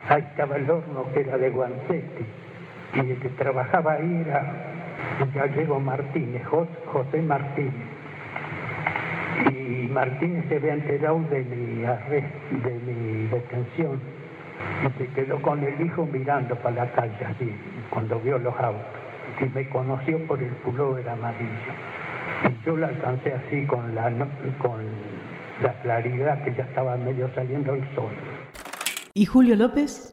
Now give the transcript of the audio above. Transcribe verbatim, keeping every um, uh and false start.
Ahí estaba el horno que era de Guancetti, y el que trabajaba ahí era el gallego Martínez, José Martínez. Y Martínez se había enterado de mi arresto, de mi detención, y se quedó con el hijo mirando para la calle así, cuando vio los autos, y me conoció por el pullover amarillo. Y yo la alcancé así con la, con la claridad que ya estaba medio saliendo el sol. ¿Y Julio López?